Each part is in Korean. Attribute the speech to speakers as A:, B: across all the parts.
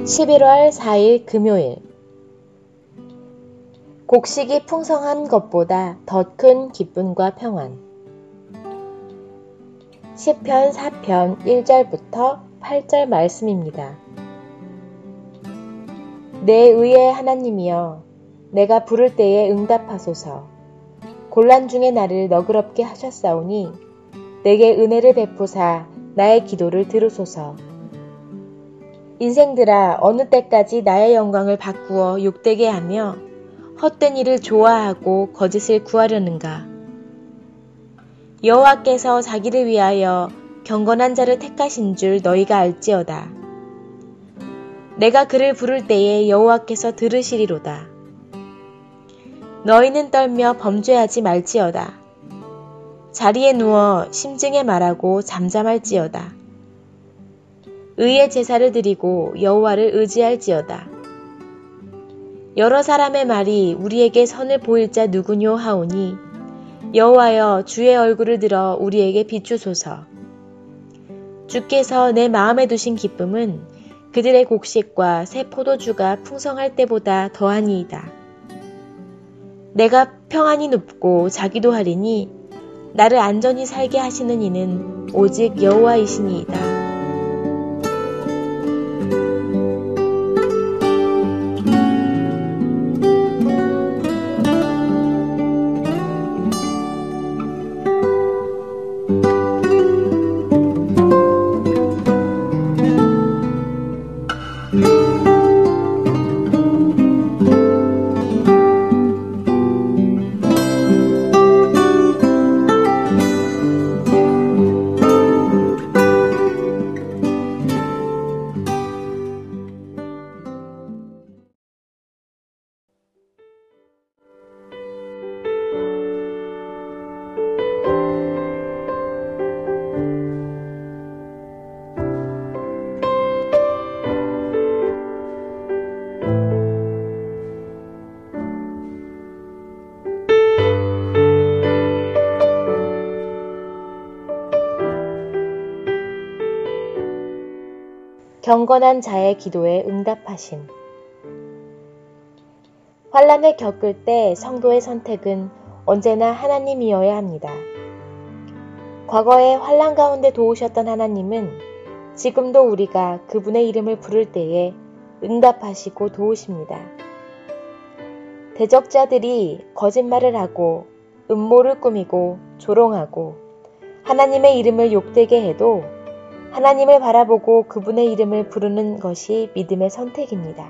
A: 11월 4일 금요일. 곡식이 풍성한 것보다 더 큰 기쁨과 평안. 시편 4편 1절부터 8절 말씀입니다. 내 의의 하나님이여, 내가 부를 때에 응답하소서. 곤란 중에 나를 너그럽게 하셨사오니 내게 은혜를 베푸사 나의 기도를 들으소서. 인생들아, 어느 때까지 나의 영광을 바꾸어 욕되게 하며 헛된 일을 좋아하고 거짓을 구하려는가? 여호와께서 자기를 위하여 경건한 자를 택하신 줄 너희가 알지어다. 내가 그를 부를 때에 여호와께서 들으시리로다. 너희는 떨며 범죄하지 말지어다. 자리에 누워 심증에 말하고 잠잠할지어다. 의의 제사를 드리고 여호와를 의지할지어다. 여러 사람의 말이 우리에게 선을 보일 자 누구뇨 하오니 여호와여, 주의 얼굴을 들어 우리에게 비추소서. 주께서 내 마음에 두신 기쁨은 그들의 곡식과 새 포도주가 풍성할 때보다 더하니이다. 내가 평안히 눕고 자기도 하리니 나를 안전히 살게 하시는 이는 오직 여호와이시니이다. 경건한 자의 기도에 응답하심. 환난을 겪을 때 성도의 선택은 언제나 하나님이어야 합니다. 과거에 환난 가운데 도우셨던 하나님은 지금도 우리가 그분의 이름을 부를 때에 응답하시고 도우십니다. 대적자들이 거짓말을 하고 음모를 꾸미고 조롱하고 하나님의 이름을 욕되게 해도 하나님을 바라보고 그분의 이름을 부르는 것이 믿음의 선택입니다.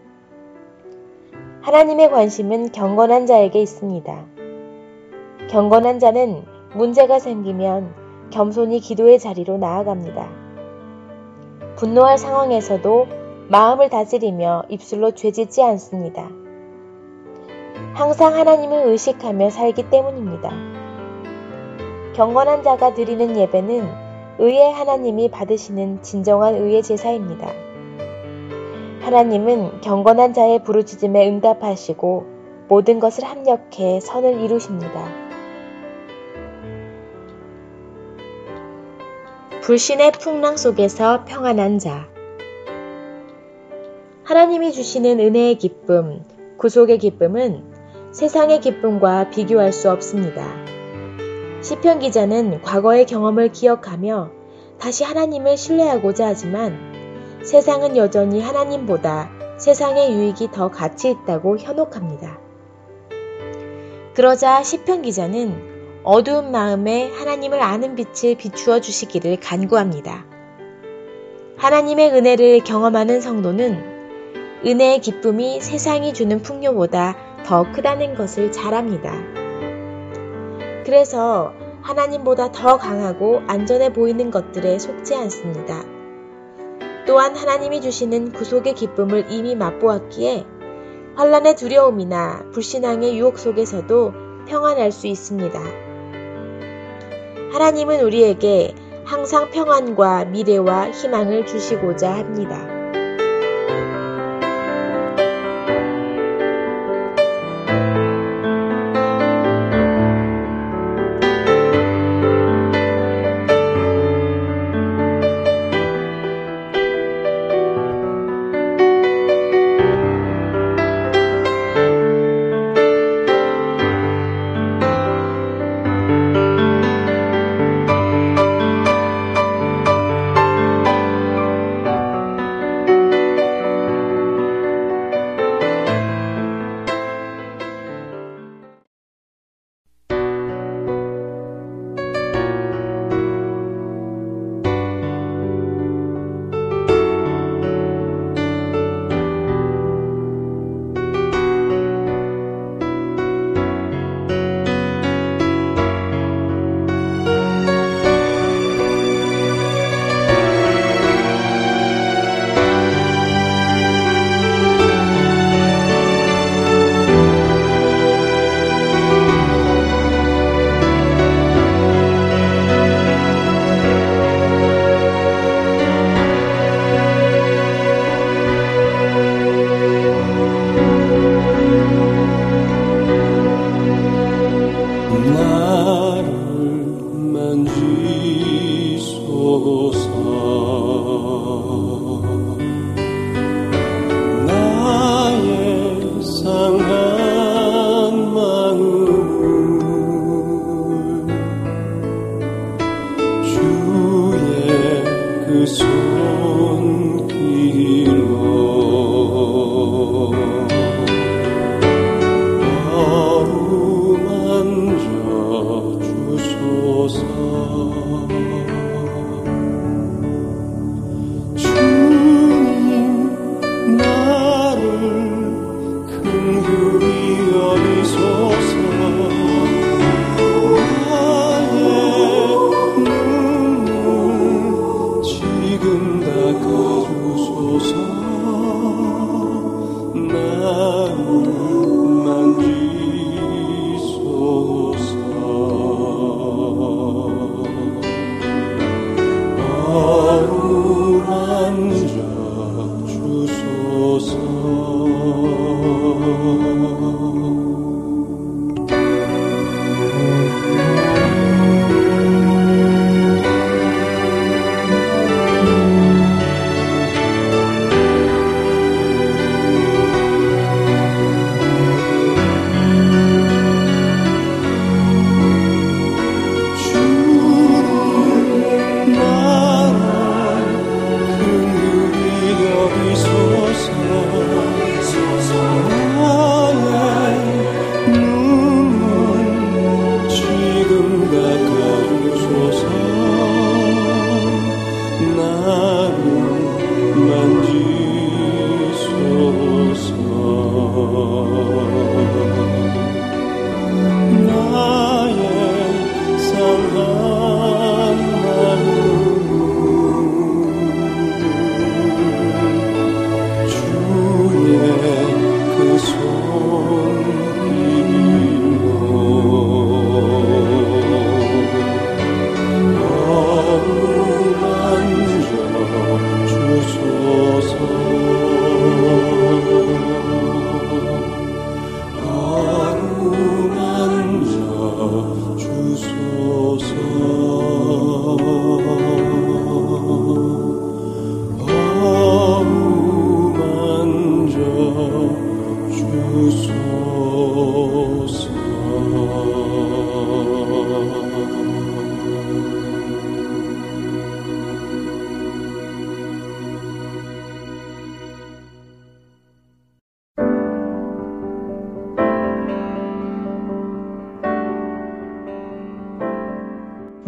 A: 하나님의 관심은 경건한 자에게 있습니다. 경건한 자는 문제가 생기면 겸손히 기도의 자리로 나아갑니다. 분노할 상황에서도 마음을 다스리며 입술로 죄짓지 않습니다. 항상 하나님을 의식하며 살기 때문입니다. 경건한 자가 드리는 예배는 의의 하나님이 받으시는 진정한 의의 제사입니다. 하나님은 경건한 자의 부르짖음에 응답하시고 모든 것을 합력해 선을 이루십니다. 불신의 풍랑 속에서 평안한 자. 하나님이 주시는 은혜의 기쁨, 구속의 기쁨은 세상의 기쁨과 비교할 수 없습니다. 시편 기자는 과거의 경험을 기억하며 다시 하나님을 신뢰하고자 하지만 세상은 여전히 하나님보다 세상의 유익이 더 가치 있다고 현혹합니다. 그러자 시편 기자는 어두운 마음에 하나님을 아는 빛을 비추어 주시기를 간구합니다. 하나님의 은혜를 경험하는 성도는 은혜의 기쁨이 세상이 주는 풍요보다 더 크다는 것을 잘 압니다. 그래서 하나님보다 더 강하고 안전해 보이는 것들에 속지 않습니다. 또한 하나님이 주시는 구속의 기쁨을 이미 맛보았기에 환난의 두려움이나 불신앙의 유혹 속에서도 평안할 수 있습니다. 하나님은 우리에게 항상 평안과 미래와 희망을 주시고자 합니다.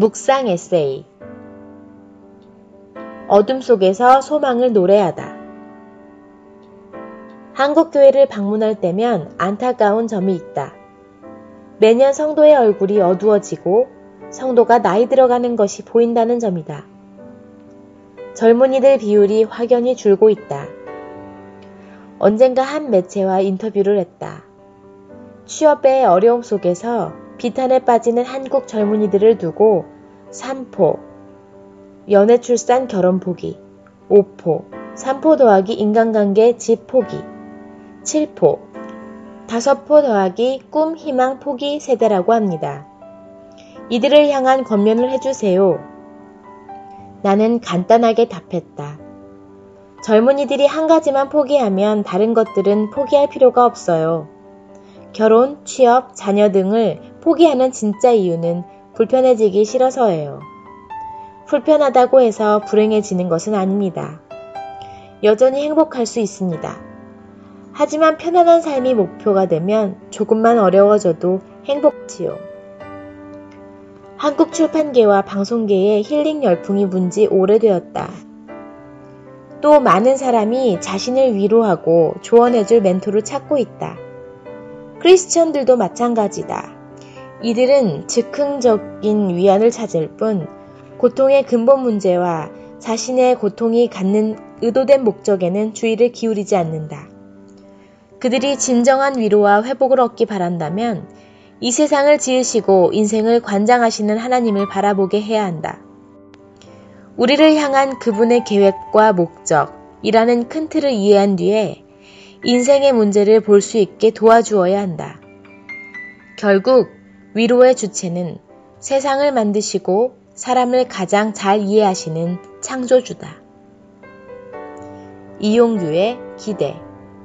A: 묵상 에세이. 어둠 속에서 소망을 노래하다. 한국교회를 방문할 때면 안타까운 점이 있다. 매년 성도의 얼굴이 어두워지고 성도가 나이 들어가는 것이 보인다는 점이다. 젊은이들 비율이 확연히 줄고 있다. 언젠가 한 매체와 인터뷰를 했다. 취업의 어려움 속에서 비탄에 빠지는 한국 젊은이들을 두고 3포, 연애 출산 결혼 포기, 5포, 3포 더하기 인간관계 집 포기, 7포, 5포 더하기 꿈 희망 포기 세대라고 합니다. 이들을 향한 권면을 해주세요. 나는 간단하게 답했다. 젊은이들이 한 가지만 포기하면 다른 것들은 포기할 필요가 없어요. 결혼, 취업, 자녀 등을 포기하는 진짜 이유는 불편해지기 싫어서예요. 불편하다고 해서 불행해지는 것은 아닙니다. 여전히 행복할 수 있습니다. 하지만 편안한 삶이 목표가 되면 조금만 어려워져도 행복지요. 한국 출판계와 방송계에 힐링 열풍이 분지 오래되었다. 또 많은 사람이 자신을 위로하고 조언해줄 멘토를 찾고 있다. 크리스천들도 마찬가지다. 이들은 즉흥적인 위안을 찾을 뿐 고통의 근본 문제와 자신의 고통이 갖는 의도된 목적에는 주의를 기울이지 않는다. 그들이 진정한 위로와 회복을 얻기 바란다면 이 세상을 지으시고 인생을 관장하시는 하나님을 바라보게 해야 한다. 우리를 향한 그분의 계획과 목적이라는 큰 틀을 이해한 뒤에 인생의 문제를 볼 수 있게 도와주어야 한다. 결국 위로의 주체는 세상을 만드시고 사람을 가장 잘 이해하시는 창조주다. 이용규의 기대.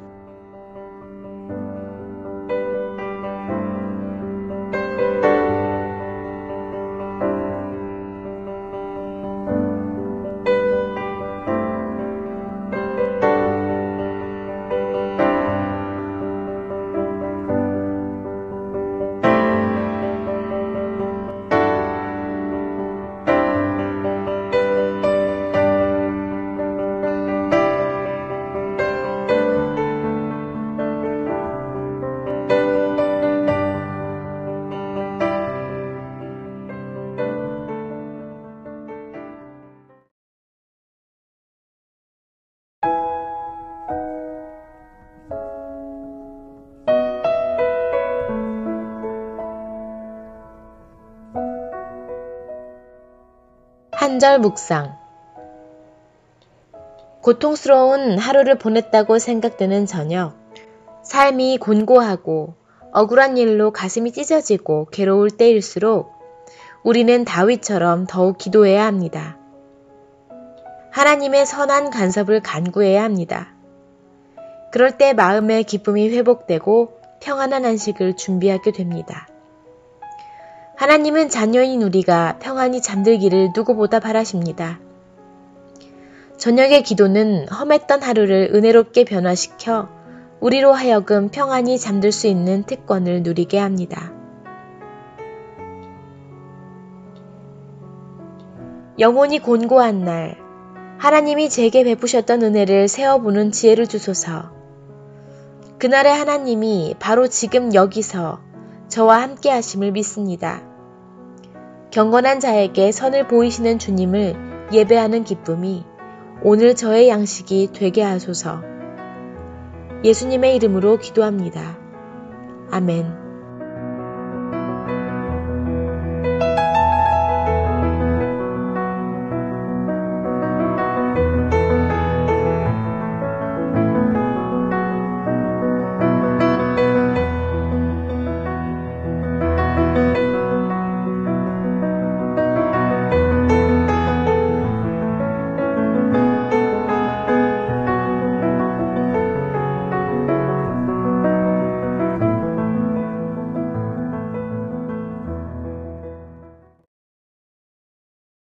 A: 한절 묵상. 고통스러운 하루를 보냈다고 생각되는 저녁, 삶이 곤고하고 억울한 일로 가슴이 찢어지고 괴로울 때일수록 우리는 다윗처럼 더욱 기도해야 합니다. 하나님의 선한 간섭을 간구해야 합니다. 그럴 때 마음의 기쁨이 회복되고 평안한 안식을 준비하게 됩니다. 하나님은 자녀인 우리가 평안히 잠들기를 누구보다 바라십니다. 저녁의 기도는 험했던 하루를 은혜롭게 변화시켜 우리로 하여금 평안히 잠들 수 있는 특권을 누리게 합니다. 영혼이 곤고한 날, 하나님이 제게 베푸셨던 은혜를 세어보는 지혜를 주소서. 그날의 하나님이 바로 지금 여기서 저와 함께 하심을 믿습니다. 경건한 자에게 선을 보이시는 주님을 예배하는 기쁨이 오늘 저의 양식이 되게 하소서. 예수님의 이름으로 기도합니다. 아멘.